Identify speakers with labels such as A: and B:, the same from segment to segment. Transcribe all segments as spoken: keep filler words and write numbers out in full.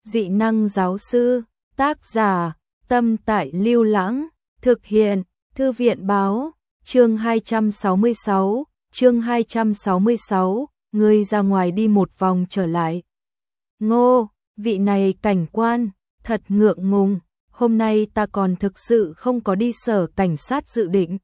A: Dị năng giáo sư, tác giả, Tâm Tại Lưu Lãng, thực hiện, Thư viện báo, chương hai trăm sáu mươi sáu, chương hai trăm sáu mươi sáu, ngươi ra ngoài đi một vòng trở lại. Ngô, vị này cảnh quan, thật ngượng ngùng, hôm nay ta còn thực sự không có đi sở cảnh sát dự định.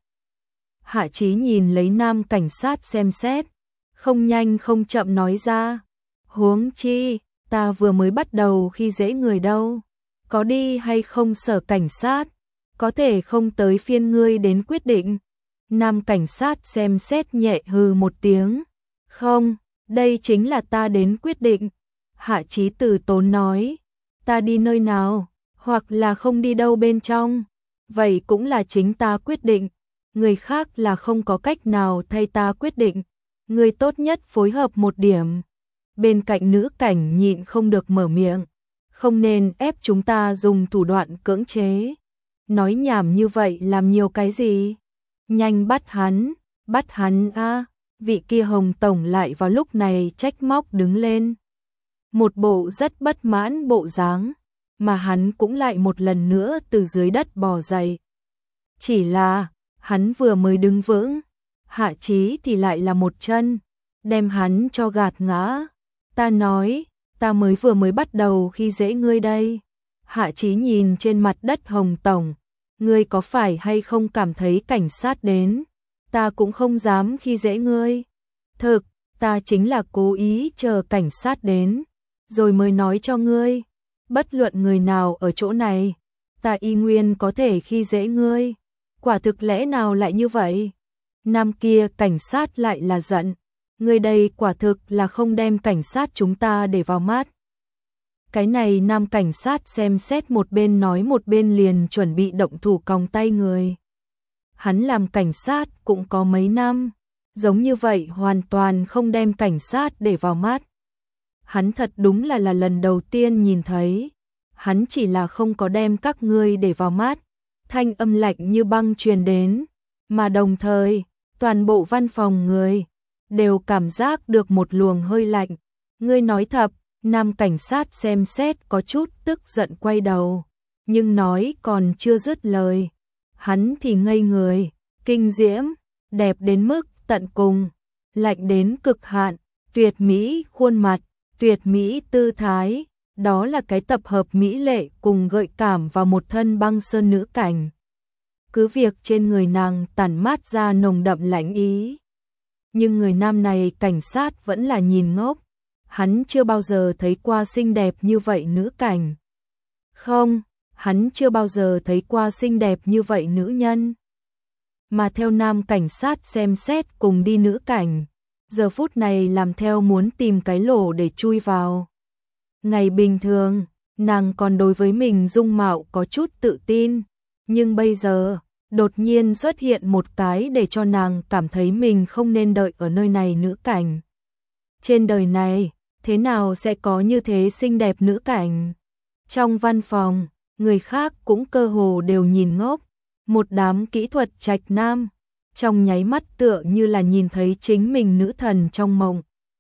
A: Hạ Chí nhìn lấy nam cảnh sát xem xét, không nhanh không chậm nói ra, huống chi, ta vừa mới bắt đầu khi dễ người đâu, có đi hay không sở cảnh sát, có thể không tới phiên ngươi đến quyết định. Nam cảnh sát xem xét nhẹ hừ một tiếng, không, đây chính là ta đến quyết định. Hạ Chí từ tốn nói, ta đi nơi nào, hoặc là không đi đâu bên trong, vậy cũng là chính ta quyết định, người khác là không có cách nào thay ta quyết định, người tốt nhất phối hợp một điểm. Bên cạnh nữ cảnh nhịn không được mở miệng, không nên ép chúng ta dùng thủ đoạn cưỡng chế. Nói nhảm như vậy làm nhiều cái gì? Nhanh bắt hắn, bắt hắn a! Vị kia Hồng tổng lại vào lúc này trách móc đứng lên. Một bộ rất bất mãn bộ dáng, mà hắn cũng lại một lần nữa từ dưới đất bò dậy. Chỉ là, hắn vừa mới đứng vững, Hạ Chí thì lại là một chân, đem hắn cho gạt ngã. Ta nói, ta mới vừa mới bắt đầu khi dễ ngươi đây. Hạ Chí nhìn trên mặt đất Hồng tổng, ngươi có phải hay không cảm thấy cảnh sát đến, ta cũng không dám khi dễ ngươi. Thực, ta chính là cố ý chờ cảnh sát đến, rồi mới nói cho ngươi, bất luận người nào ở chỗ này, ta y nguyên có thể khi dễ ngươi. Quả thực lẽ nào lại như vậy? Nam kia cảnh sát lại là giận, ngươi đây quả thực là không đem cảnh sát chúng ta để vào mắt. Cái này nam cảnh sát xem xét một bên nói một bên liền chuẩn bị động thủ còng tay người. Hắn làm cảnh sát cũng có mấy năm, giống như vậy hoàn toàn không đem cảnh sát để vào mắt. Hắn thật đúng là là lần đầu tiên nhìn thấy, hắn chỉ là không có đem các ngươi để vào mắt. Thanh âm lạnh như băng truyền đến, mà đồng thời, toàn bộ văn phòng người đều cảm giác được một luồng hơi lạnh. Ngươi nói thật, nam cảnh sát xem xét có chút tức giận quay đầu, nhưng nói còn chưa dứt lời, hắn thì ngây người, kinh diễm, đẹp đến mức tận cùng, lạnh đến cực hạn, tuyệt mỹ khuôn mặt, tuyệt mỹ tư thái, đó là cái tập hợp mỹ lệ cùng gợi cảm vào một thân băng sơn nữ cảnh. Cứ việc trên người nàng tản mát ra nồng đậm lãnh ý, nhưng người nam này cảnh sát vẫn là nhìn ngốc. Hắn chưa bao giờ thấy qua xinh đẹp như vậy nữ cảnh. Không, hắn chưa bao giờ thấy qua xinh đẹp như vậy nữ nhân. Mà theo nam cảnh sát xem xét cùng đi nữ cảnh, giờ phút này làm theo muốn tìm cái lỗ để chui vào. Ngày bình thường, nàng còn đối với mình dung mạo có chút tự tin, nhưng bây giờ, đột nhiên xuất hiện một cái để cho nàng cảm thấy mình không nên đợi ở nơi này nữ cảnh. Trên đời này, thế nào sẽ có như thế xinh đẹp nữ cảnh? Trong văn phòng, người khác cũng cơ hồ đều nhìn ngốc, một đám kỹ thuật trạch nam, trong nháy mắt tựa như là nhìn thấy chính mình nữ thần trong mộng.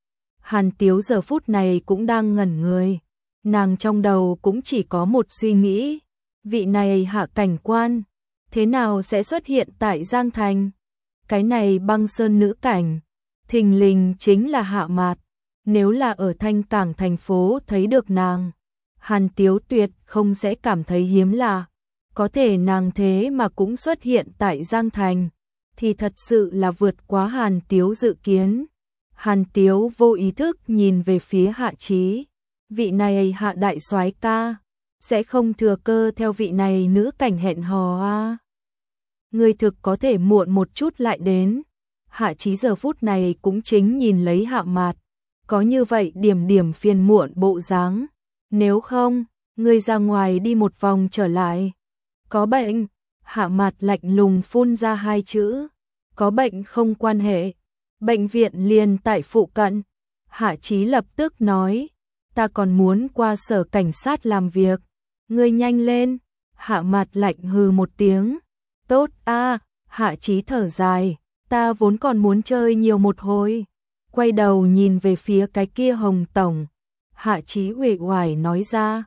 A: Hàn Tiếu giờ phút này cũng đang ngẩn người, nàng trong đầu cũng chỉ có một suy nghĩ, vị này Hạ cảnh quan, thế nào sẽ xuất hiện tại Giang Thành? Cái này băng sơn nữ cảnh, thình lình chính là Hạ Mạt. Nếu là ở Thanh Cảng thành phố thấy được nàng, Hàn Tiếu tuyệt không sẽ cảm thấy hiếm lạ. Có thể nàng thế mà cũng xuất hiện tại Giang Thành, thì thật sự là vượt quá Hàn Tiếu dự kiến. Hàn Tiếu vô ý thức nhìn về phía Hạ Chí, vị này Hạ đại soái ca, sẽ không thừa cơ theo vị này nữ cảnh hẹn hò à? Người thực có thể muộn một chút lại đến. Hạ Chí giờ phút này cũng chính nhìn lấy Hạ Mạt, có như vậy điểm điểm phiền muộn bộ dáng. Nếu không, ngươi ra ngoài đi một vòng trở lại. Có bệnh? Hạ Mạt lạnh lùng phun ra hai chữ. Có bệnh không quan hệ. Bệnh viện liền tại phụ cận. Hạ Chí lập tức nói, ta còn muốn qua sở cảnh sát làm việc. Ngươi nhanh lên. Hạ Mạt lạnh hừ một tiếng. Tốt a. Hạ Chí thở dài, ta vốn còn muốn chơi nhiều một hồi. Quay đầu nhìn về phía cái kia Hồng tổng, Hạ Chí uể oải nói ra,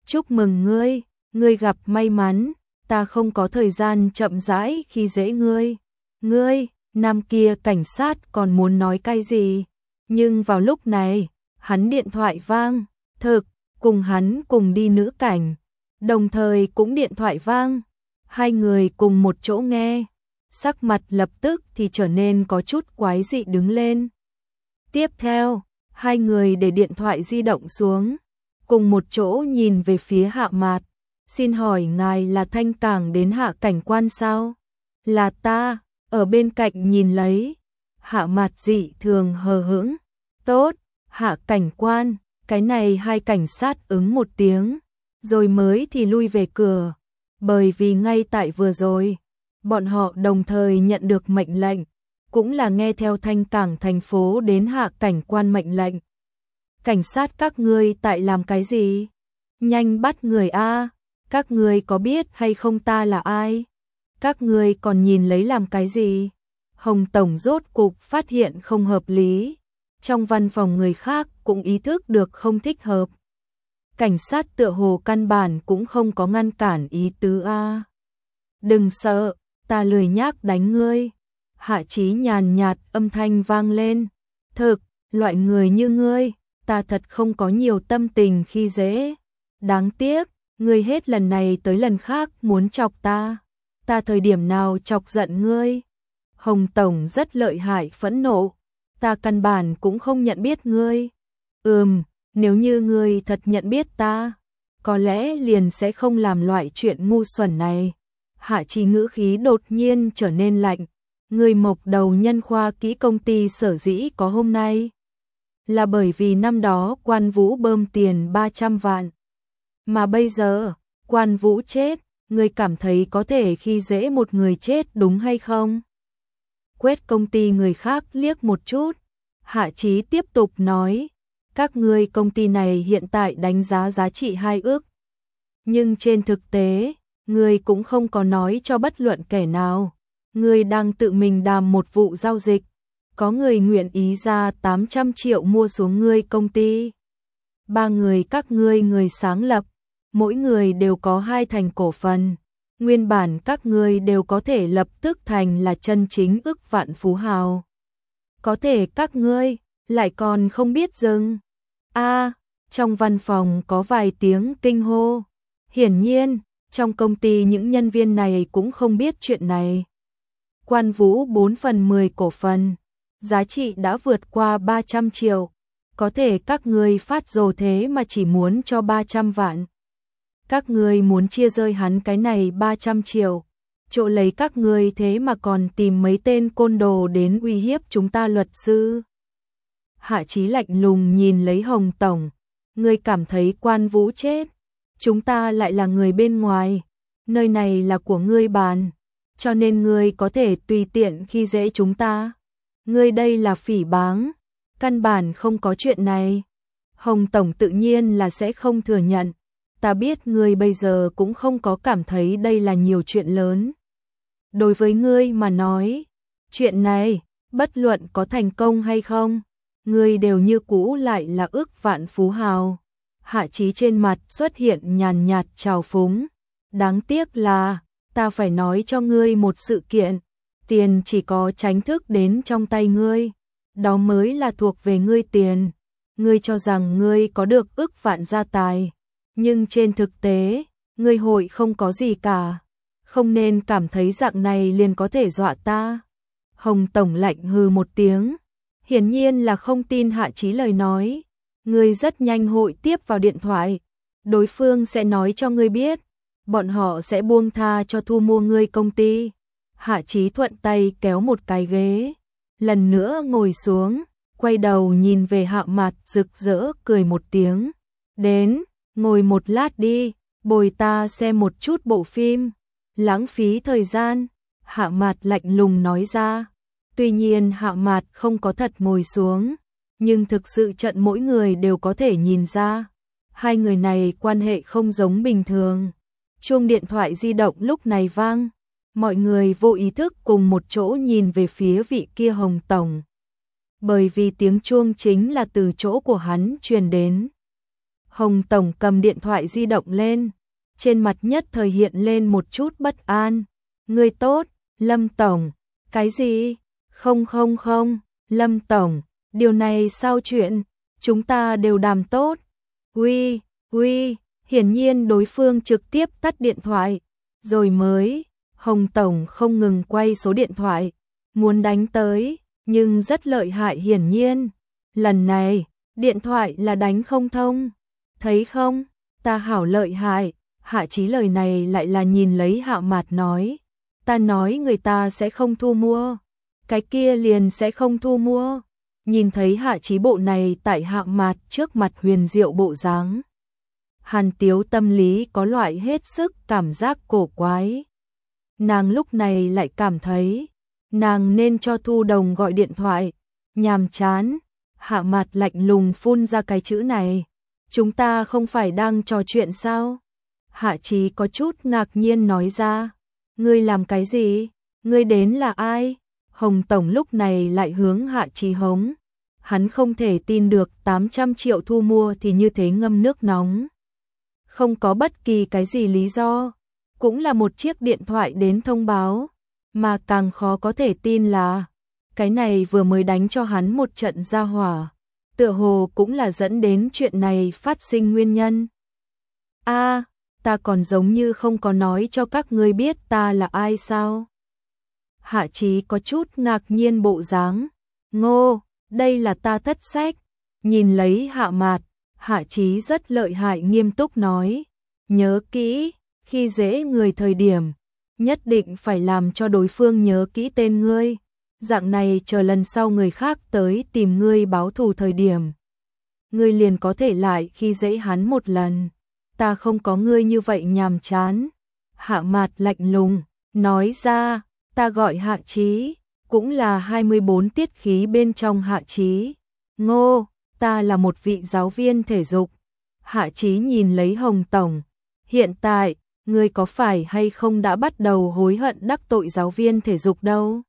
A: Chúc mừng ngươi, ngươi gặp may mắn, ta không có thời gian chậm rãi khi dễ ngươi. Ngươi, nam kia cảnh sát còn muốn nói cái gì, nhưng vào lúc này, hắn điện thoại vang, thực, cùng hắn cùng đi nữ cảnh, đồng thời cũng điện thoại vang, hai người cùng một chỗ nghe, sắc mặt lập tức thì trở nên có chút quái dị đứng lên. Tiếp theo, hai người để điện thoại di động xuống, cùng một chỗ nhìn về phía Hạ Mạt. Xin hỏi ngài là Thanh Cảng đến Hạ cảnh quan sao? Là ta, ở bên cạnh nhìn lấy. Hạ Mạt dị thường hờ hững. Tốt, Hạ cảnh quan, cái này hai cảnh sát ứng một tiếng, rồi mới thì lui về cửa. Bởi vì ngay tại vừa rồi, bọn họ đồng thời nhận được mệnh lệnh, cũng là nghe theo Thanh Cảng thành phố đến Hạ cảnh quan mệnh lệnh. Cảnh sát các ngươi tại làm cái gì? Nhanh bắt người a, các ngươi có biết hay không ta là ai? Các ngươi còn nhìn lấy làm cái gì? Hồng Tổng rốt cục phát hiện không hợp lý. Trong văn phòng người khác cũng ý thức được không thích hợp. Cảnh sát tựa hồ căn bản cũng không có ngăn cản ý tứ a. Đừng sợ, ta lười nhác đánh ngươi. Hạ Chí nhàn nhạt âm thanh vang lên. Thực, loại người như ngươi, ta thật không có nhiều tâm tình khi dễ. Đáng tiếc, ngươi hết lần này tới lần khác muốn chọc ta. Ta thời điểm nào chọc giận ngươi? Hồng Tổng rất lợi hại phẫn nộ. Ta căn bản cũng không nhận biết ngươi. Ừm, nếu như ngươi thật nhận biết ta, có lẽ liền sẽ không làm loại chuyện ngu xuẩn này. Hạ Chí ngữ khí đột nhiên trở nên lạnh. Ngươi Mộc Đầu Nhân khoa kỹ công ty sở dĩ có hôm nay là bởi vì năm đó Quan Vũ bơm tiền ba trăm vạn. Mà bây giờ, Quan Vũ chết, ngươi cảm thấy có thể khi dễ một người chết đúng hay không? Quét công ty người khác liếc một chút, Hạ Chí tiếp tục nói, các ngươi công ty này hiện tại đánh giá giá trị hai ước. Nhưng trên thực tế, ngươi cũng không có nói cho bất luận kẻ nào. Ngươi đang tự mình đàm một vụ giao dịch. Có người nguyện ý ra tám trăm triệu mua xuống ngươi công ty. Ba người các ngươi người sáng lập, mỗi người đều có hai thành cổ phần. Nguyên bản các ngươi đều có thể lập tức thành là chân chính ức vạn phú hào. Có thể các ngươi lại còn không biết dừng. A, trong văn phòng có vài tiếng kinh hô. Hiển nhiên, trong công ty những nhân viên này cũng không biết chuyện này. Quan Vũ bốn phần mười cổ phần, giá trị đã vượt qua ba trăm triệu. Có thể các ngươi phát rồ thế mà chỉ muốn cho ba trăm vạn. Các ngươi muốn chia rơi hắn cái này ba trăm triệu. Chỗ lấy các ngươi thế mà còn tìm mấy tên côn đồ đến uy hiếp chúng ta luật sư. Hạ Chí lạnh lùng nhìn lấy Hồng Tổng. Ngươi cảm thấy Quan Vũ chết, chúng ta lại là người bên ngoài. Nơi này là của ngươi bàn, cho nên ngươi có thể tùy tiện khi dễ chúng ta. Ngươi đây là phỉ báng, căn bản không có chuyện này. Hồng Tổng tự nhiên là sẽ không thừa nhận. Ta biết ngươi bây giờ cũng không có cảm thấy đây là nhiều chuyện lớn. Đối với ngươi mà nói, chuyện này, bất luận có thành công hay không, ngươi đều như cũ lại là ức vạn phú hào. Hạ Chí trên mặt xuất hiện nhàn nhạt trào phúng. Đáng tiếc là, ta phải nói cho ngươi một sự kiện. Tiền chỉ có tránh thức đến trong tay ngươi, đó mới là thuộc về ngươi tiền. Ngươi cho rằng ngươi có được ức vạn gia tài, nhưng trên thực tế, ngươi hội không có gì cả. Không nên cảm thấy dạng này liền có thể dọa ta. Hồng Tổng lạnh hừ một tiếng, hiển nhiên là không tin Hạ Chí lời nói. Ngươi rất nhanh hội tiếp vào điện thoại, đối phương sẽ nói cho ngươi biết, bọn họ sẽ buông tha cho thu mua ngươi công ty. Hạ Chí thuận tay kéo một cái ghế, lần nữa ngồi xuống, quay đầu nhìn về Hạ Mạt rực rỡ cười một tiếng. Đến, ngồi một lát đi, bồi ta xem một chút bộ phim. Lãng phí thời gian, Hạ Mạt lạnh lùng nói ra. Tuy nhiên Hạ Mạt không có thật ngồi xuống, nhưng thực sự trận mỗi người đều có thể nhìn ra. Hai người này quan hệ không giống bình thường. Chuông điện thoại di động lúc này vang. Mọi người vô ý thức cùng một chỗ nhìn về phía vị kia Hồng Tổng. Bởi vì tiếng chuông chính là từ chỗ của hắn truyền đến. Hồng Tổng cầm điện thoại di động lên, trên mặt nhất thời hiện lên một chút bất an. Ngươi tốt, Lâm Tổng. Cái gì? Không không không, Lâm Tổng, điều này sao chuyện? Chúng ta đều đàm tốt. Uy, uy, hiển nhiên đối phương trực tiếp tắt điện thoại, rồi mới. Hồng Tổng không ngừng quay số điện thoại, muốn đánh tới, nhưng rất lợi hại hiển nhiên. Lần này, điện thoại là đánh không thông. Thấy không, ta hảo lợi hại. Hạ Chí lời này lại là nhìn lấy Hạ Mạt nói. Ta nói người ta sẽ không thu mua, cái kia liền sẽ không thu mua. Nhìn thấy Hạ Chí bộ này tại Hạ Mạt trước mặt huyền diệu bộ dáng, Hàn Tiếu tâm lý có loại hết sức cảm giác cổ quái. Nàng lúc này lại cảm thấy, nàng nên cho Thu Đồng gọi điện thoại. Nhàm chán. Hạ Mạt lạnh lùng phun ra cái chữ này. Chúng ta không phải đang trò chuyện sao? Hạ Chí có chút ngạc nhiên nói ra. Ngươi làm cái gì? Ngươi đến là ai? Hồng Tổng lúc này lại hướng Hạ Chí hống. Hắn không thể tin được tám trăm triệu thu mua thì như thế ngâm nước nóng. Không có bất kỳ cái gì lý do. Cũng là một chiếc điện thoại đến thông báo. Mà càng khó có thể tin là cái này vừa mới đánh cho hắn một trận ra hỏa. Tựa hồ cũng là dẫn đến chuyện này phát sinh nguyên nhân. A, à, ta còn giống như không có nói cho các ngươi biết ta là ai sao? Hạ Chí có chút ngạc nhiên bộ dáng. Ngô, đây là ta thất sách. Nhìn lấy Hạ Mạt, Hạ Chí rất lợi hại nghiêm túc nói. Nhớ kỹ, khi dễ người thời điểm, nhất định phải làm cho đối phương nhớ kỹ tên ngươi. Dạng này chờ lần sau người khác tới tìm ngươi báo thù thời điểm, ngươi liền có thể lại khi dễ hắn một lần. Ta không có ngươi như vậy nhàm chán. Hạ Mạt lạnh lùng, nói ra, ta gọi Hạ Chí, cũng là hai mươi bốn tiết khí bên trong Hạ Chí. Ngô, ta là một vị giáo viên thể dục. Hạ Chí nhìn lấy Hồng Tổng, hiện tại, ngươi có phải hay không đã bắt đầu hối hận đắc tội giáo viên thể dục đâu?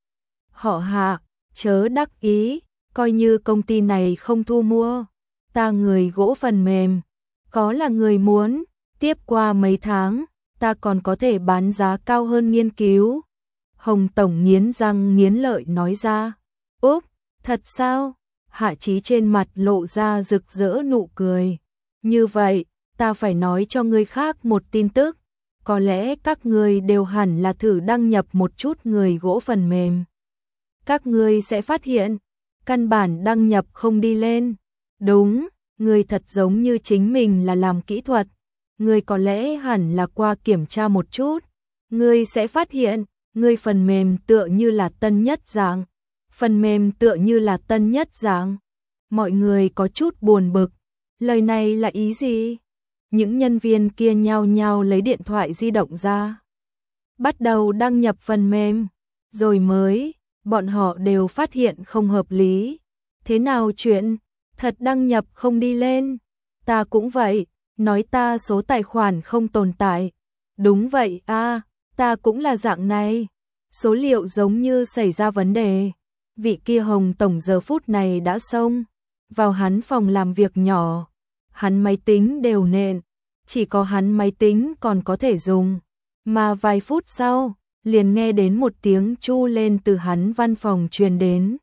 A: Họ Hạ, chớ đắc ý, coi như công ty này không thu mua, ta người gỗ phần mềm, có là người muốn, tiếp qua mấy tháng, ta còn có thể bán giá cao hơn nghiên cứu. Hồng Tổng nghiến răng nghiến lợi nói ra. Úp, thật sao? Hạ Chí trên mặt lộ ra rực rỡ nụ cười. Như vậy, ta phải nói cho người khác một tin tức. Có lẽ các người đều hẳn là thử đăng nhập một chút người gỗ phần mềm. Các ngươi sẽ phát hiện, căn bản đăng nhập không đi lên. Đúng, người thật giống như chính mình là làm kỹ thuật. Người có lẽ hẳn là qua kiểm tra một chút. Người sẽ phát hiện, người phần mềm tựa như là tân nhất dạng. Phần mềm tựa như là tân nhất dạng. Mọi người có chút buồn bực. Lời này là ý gì? Những nhân viên kia nhao nhao lấy điện thoại di động ra. Bắt đầu đăng nhập phần mềm. Rồi mới, bọn họ đều phát hiện không hợp lý. Thế nào chuyện? Thật đăng nhập không đi lên. Ta cũng vậy, nói ta số tài khoản không tồn tại. Đúng vậy a, à, ta cũng là dạng này. Số liệu giống như xảy ra vấn đề. Vị kia Hồng Tổng giờ phút này đã xông vào hắn phòng làm việc nhỏ. Hắn máy tính đều nện, chỉ có hắn máy tính còn có thể dùng. Mà vài phút sau, liền nghe đến một tiếng chu lên từ hắn văn phòng truyền đến.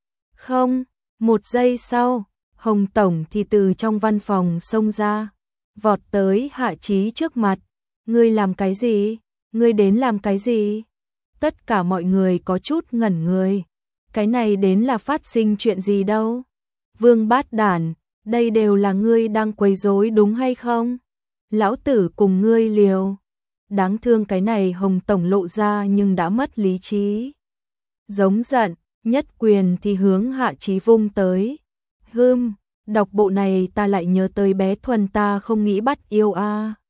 A: Không, một giây sau, Hồng Tổng thì từ trong văn phòng xông ra, vọt tới Hạ Chí trước mặt. Ngươi làm cái gì? Ngươi đến làm cái gì? Tất cả mọi người có chút ngẩn người. Cái này đến là phát sinh chuyện gì đâu? Vương Bát Đản, đây đều là ngươi đang quấy rối đúng hay không? Lão tử cùng ngươi liều. Đáng thương cái này Hồng Tổng lộ ra nhưng đã mất lý trí. Giống giận, nhất quyền thì hướng Hạ Chí vung tới. Hưm, đọc bộ này ta lại nhớ tới bé Thuần ta không nghĩ bắt yêu a. À.